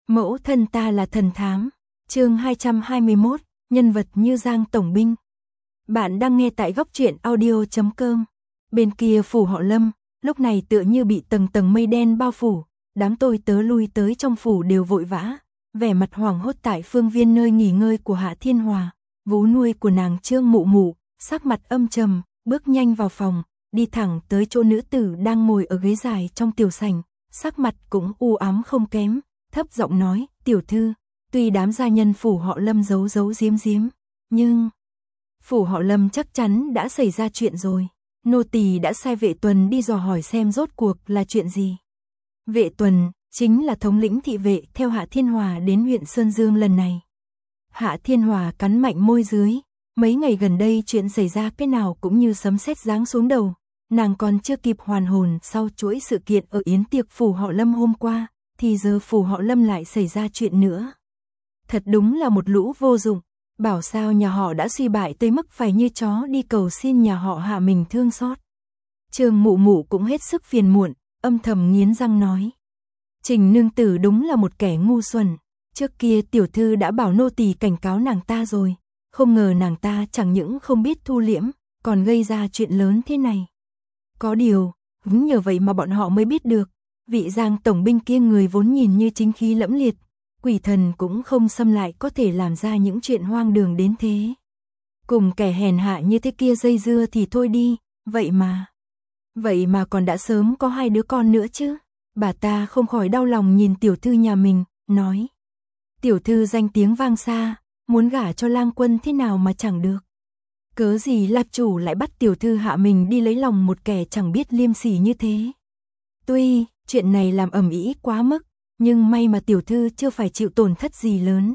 Mẫu thân ta là thần thám. Chương 221, nhân vật như Giang Tổng Binh. Bạn đang nghe tại góc truyện audio.com. Bên kia phủ họ Lâm, lúc này tựa như bị tầng tầng mây đen bao phủ, đám tôi tớ lui tới trong phủ đều vội vã, vẻ mặt hoảng hốt tại phương viên nơi nghỉ ngơi của Hạ Thiên Hòa. Vú nuôi của nàng Trương Mụ Mụ, sắc mặt âm trầm, bước nhanh vào phòng, đi thẳng tới chỗ nữ tử đang ngồi ở ghế dài trong tiểu sảnh, sắc mặt cũng u ám không kém, thấp giọng nói, tiểu thư, tuy đám gia nhân phủ họ Lâm giấu giấu giếm giếm, nhưng phủ họ Lâm chắc chắn đã xảy ra chuyện rồi. Nô tỳ đã sai Vệ Tuần đi dò hỏi xem rốt cuộc là chuyện gì. Vệ Tuần chính là thống lĩnh thị vệ theo Hạ Thiên Hòa đến huyện Sơn Dương lần này. Hạ Thiên Hòa cắn mạnh môi dưới, mấy ngày gần đây chuyện xảy ra cái nào cũng như sấm sét giáng xuống đầu, nàng còn chưa kịp hoàn hồn sau chuỗi sự kiện ở yến tiệc phủ họ Lâm hôm qua, thì giờ phủ họ Lâm lại xảy ra chuyện nữa. Thật đúng là một lũ vô dụng, bảo sao nhà họ đã suy bại tới mức phải như chó đi cầu xin nhà họ Hạ mình thương xót. Trương Mụ Mụ cũng hết sức phiền muộn, âm thầm nghiến răng nói. Trình nương tử đúng là một kẻ ngu xuẩn, trước kia tiểu thư đã bảo nô tỳ cảnh cáo nàng ta rồi, không ngờ nàng ta chẳng những không biết thu liễm, còn gây ra chuyện lớn thế này. Có điều, nhờ vậy mà bọn họ mới biết được, vị Giang Tổng Binh kia người vốn nhìn như chính khí lẫm liệt, quỷ thần cũng không xâm lại có thể làm ra những chuyện hoang đường đến thế. Cùng kẻ hèn hạ như thế kia dây dưa thì thôi đi, vậy mà còn đã sớm có 2 đứa con nữa chứ. Bà ta không khỏi đau lòng nhìn tiểu thư nhà mình, nói. Tiểu thư danh tiếng vang xa, muốn gả cho Lang Quân thế nào mà chẳng được. Cớ gì Lạc chủ lại bắt tiểu thư hạ mình đi lấy lòng một kẻ chẳng biết liêm sỉ như thế. Tuy chuyện này làm ầm ĩ quá mức, nhưng may mà tiểu thư chưa phải chịu tổn thất gì lớn.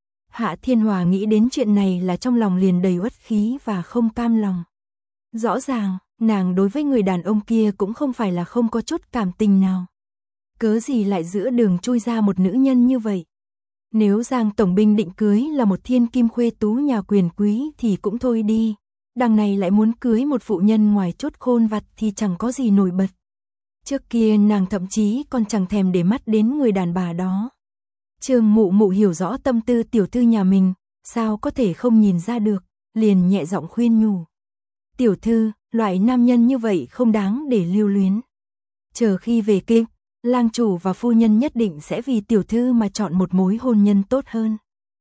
Hạ Thiên Hòa nghĩ đến chuyện này là trong lòng liền đầy uất khí và không cam lòng. Rõ ràng, nàng đối với người đàn ông kia cũng không phải là không có chút cảm tình nào. Cớ gì lại giữa đường chui ra một nữ nhân như vậy. Nếu Giang Tổng Binh định cưới là một thiên kim khuê tú nhà quyền quý thì cũng thôi đi. Đằng này lại muốn cưới một phụ nhân ngoài chút khôn vặt thì chẳng có gì nổi bật. Trước kia nàng thậm chí còn chẳng thèm để mắt đến người đàn bà đó. Trương Mụ Mụ hiểu rõ tâm tư tiểu thư nhà mình, sao có thể không nhìn ra được, liền nhẹ giọng khuyên nhủ. Tiểu thư, loại nam nhân như vậy không đáng để lưu luyến. Chờ khi về kinh, lang chủ và phu nhân nhất định sẽ vì tiểu thư mà chọn một mối hôn nhân tốt hơn.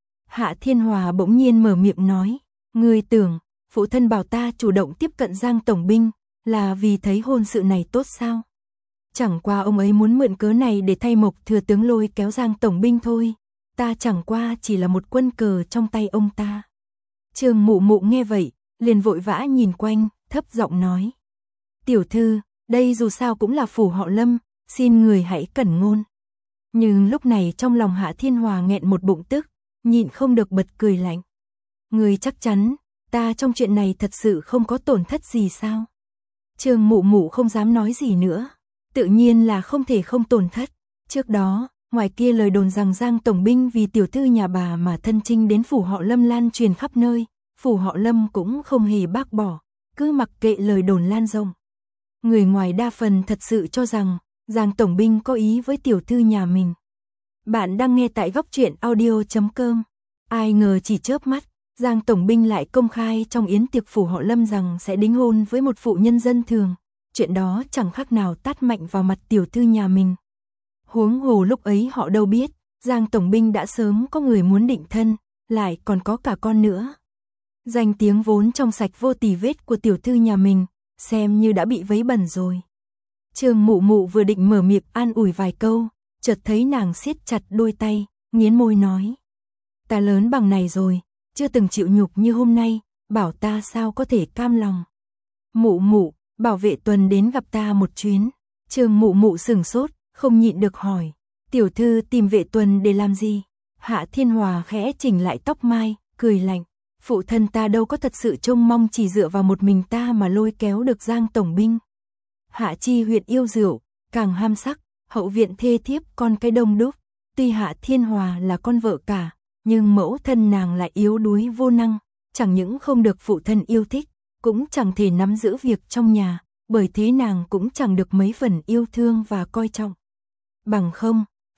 Hạ Thiên Hòa bỗng nhiên mở miệng nói, ngươi tưởng, phụ thân bảo ta chủ động tiếp cận Giang Tổng Binh, là vì thấy hôn sự này tốt sao? Chẳng qua ông ấy muốn mượn cớ này để thay Mộc thừa tướng lôi kéo Giang Tổng Binh thôi, ta chẳng qua chỉ là một quân cờ trong tay ông ta. Trương Mụ Mụ nghe vậy, liền vội vã nhìn quanh, thấp giọng nói. Tiểu thư, đây dù sao cũng là phủ họ Lâm, xin người hãy cẩn ngôn. Nhưng lúc này trong lòng Hạ Thiên Hòa nghẹn một bụng tức, nhịn không được bật cười lạnh. Người chắc chắn, ta trong chuyện này thật sự không có tổn thất gì sao? Trương Mụ Mụ không dám nói gì nữa, tự nhiên là không thể không tổn thất. Trước đó, ngoài kia lời đồn rằng Giang Tổng Binh vì tiểu thư nhà bà mà thân chinh đến phủ họ Lâm lan truyền khắp nơi, phủ họ Lâm cũng không hề bác bỏ, cứ mặc kệ lời đồn lan rộng. Người ngoài đa phần thật sự cho rằng Giang Tổng Binh có ý với tiểu thư nhà mình. Bạn đang nghe tại góc truyện audio.com. Ai ngờ chỉ chớp mắt, Giang Tổng Binh lại công khai trong yến tiệc phủ họ Lâm rằng sẽ đính hôn với một phụ nhân dân thường. Chuyện đó chẳng khác nào tát mạnh vào mặt tiểu thư nhà mình. Huống hồ lúc ấy họ đâu biết, Giang Tổng Binh đã sớm có người muốn định thân, lại còn có cả con nữa. Danh tiếng vốn trong sạch vô tì vết của tiểu thư nhà mình, xem như đã bị vấy bẩn rồi. Trương Mụ Mụ vừa định mở miệng an ủi vài câu, chợt thấy nàng siết chặt đôi tay, nghiến môi nói. Ta lớn bằng này rồi, chưa từng chịu nhục như hôm nay, bảo ta sao có thể cam lòng. Mụ Mụ, bảo Vệ Tuần đến gặp ta một chuyến. Trương Mụ Mụ sửng sốt, không nhịn được hỏi. Tiểu thư tìm Vệ Tuần để làm gì? Hạ Thiên Hòa khẽ chỉnh lại tóc mai, cười lạnh. Phụ thân ta đâu có thật sự trông mong chỉ dựa vào một mình ta mà lôi kéo được Giang Tổng Binh. Hạ Chi huyện yêu rượu, càng ham sắc, hậu viện thê thiếp con cái đông đúc. Tuy Hạ Thiên Hòa là con vợ cả, nhưng mẫu thân nàng lại yếu đuối vô năng, chẳng những không được phụ thân yêu thích, cũng chẳng thể nắm giữ việc trong nhà, bởi thế nàng cũng chẳng được mấy phần yêu thương và coi trọng. Bằng không,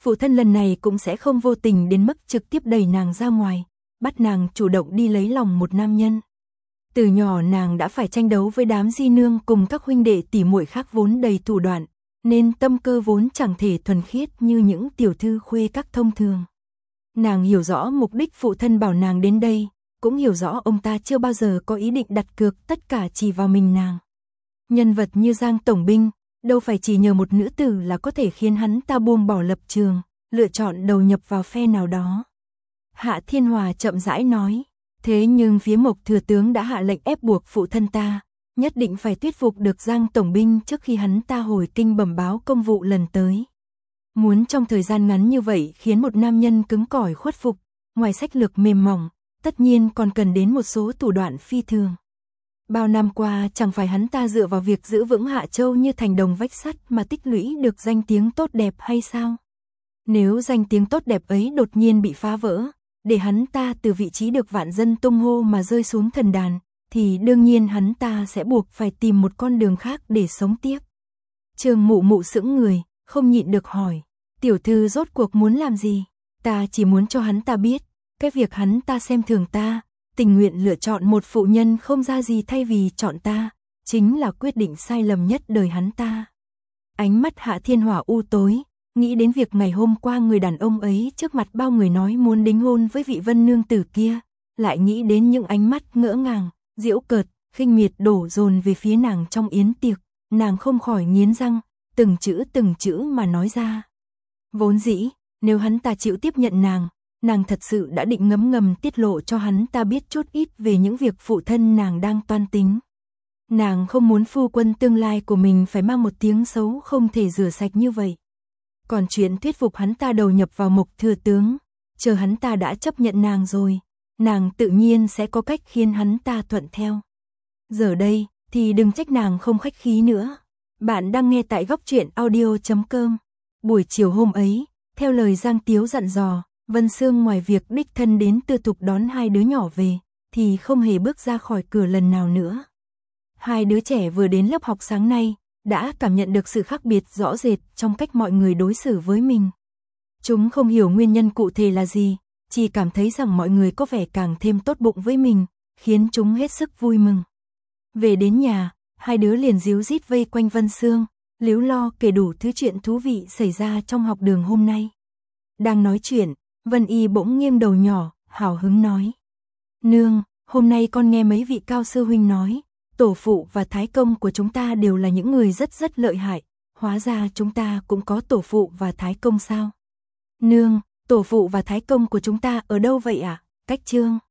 phụ thân lần này cũng sẽ không vô tình đến mức trực tiếp đẩy nàng ra ngoài, bắt nàng chủ động đi lấy lòng một nam nhân. Từ nhỏ nàng đã phải tranh đấu với đám di nương cùng các huynh đệ tỉ muội khác vốn đầy thủ đoạn, nên tâm cơ vốn chẳng thể thuần khiết như những tiểu thư khuê các thông thường. Nàng hiểu rõ mục đích phụ thân bảo nàng đến đây, cũng hiểu rõ ông ta chưa bao giờ có ý định đặt cược tất cả chỉ vào mình nàng. Nhân vật như Giang Tổng Binh, đâu phải chỉ nhờ một nữ tử là có thể khiến hắn ta buông bỏ lập trường, lựa chọn đầu nhập vào phe nào đó. Hạ Thiên Hòa chậm rãi nói, thế nhưng phía Mộc thừa tướng đã hạ lệnh ép buộc phụ thân ta, nhất định phải thuyết phục được Giang Tổng Binh trước khi hắn ta hồi kinh bẩm báo công vụ lần tới. Muốn trong thời gian ngắn như vậy khiến một nam nhân cứng cỏi khuất phục, ngoài sách lược mềm mỏng, tất nhiên còn cần đến một số thủ đoạn phi thường. Bao năm qua chẳng phải hắn ta dựa vào việc giữ vững Hạ Châu như thành đồng vách sắt mà tích lũy được danh tiếng tốt đẹp hay sao? Nếu danh tiếng tốt đẹp ấy đột nhiên bị phá vỡ, để hắn ta từ vị trí được vạn dân tung hô mà rơi xuống thần đàn, thì đương nhiên hắn ta sẽ buộc phải tìm một con đường khác để sống tiếp. Trương Mụ Mụ sững người, không nhịn được hỏi, tiểu thư rốt cuộc muốn làm gì? Ta chỉ muốn cho hắn ta biết, cái việc hắn ta xem thường ta, tình nguyện lựa chọn một phụ nhân không ra gì thay vì chọn ta, chính là quyết định sai lầm nhất đời hắn ta. Ánh mắt Hạ Thiên Hỏa u tối, nghĩ đến việc ngày hôm qua người đàn ông ấy trước mặt bao người nói muốn đính hôn với vị Vân nương tử kia, lại nghĩ đến những ánh mắt ngỡ ngàng, giễu cợt, khinh miệt đổ dồn về phía nàng trong yến tiệc, nàng không khỏi nghiến răng, từng chữ mà nói ra. Vốn dĩ, nếu hắn ta chịu tiếp nhận nàng thật sự đã định ngấm ngầm tiết lộ cho hắn ta biết chút ít về những việc phụ thân nàng đang toan tính. Nàng không muốn phu quân tương lai của mình phải mang một tiếng xấu không thể rửa sạch như vậy. Còn chuyện thuyết phục hắn ta đầu nhập vào Mộc thừa tướng, chờ hắn ta đã chấp nhận nàng rồi, nàng tự nhiên sẽ có cách khiến hắn ta thuận theo. Giờ đây, thì đừng trách nàng không khách khí nữa. Bạn đang nghe tại góc truyện audio.com. Buổi chiều hôm ấy, theo lời Giang Tiếu dặn dò, Vân Sương ngoài việc đích thân đến Tư Thục đón hai đứa nhỏ về, thì không hề bước ra khỏi cửa lần nào nữa. Hai đứa trẻ vừa đến lớp học sáng nay, đã cảm nhận được sự khác biệt rõ rệt trong cách mọi người đối xử với mình. Chúng không hiểu nguyên nhân cụ thể là gì, chỉ cảm thấy rằng mọi người có vẻ càng thêm tốt bụng với mình, khiến chúng hết sức vui mừng. Về đến nhà, hai đứa liền ríu rít vây quanh Vân Sương, líu lo kể đủ thứ chuyện thú vị xảy ra trong học đường hôm nay. Đang nói chuyện, Vân Y bỗng nghiêng đầu nhỏ, hào hứng nói. Nương, hôm nay con nghe mấy vị cao sư huynh nói, tổ phụ và thái công của chúng ta đều là những người rất lợi hại, hóa ra chúng ta cũng có tổ phụ và thái công sao? Nương, tổ phụ và thái công của chúng ta ở đâu vậy ạ? Cách Trương.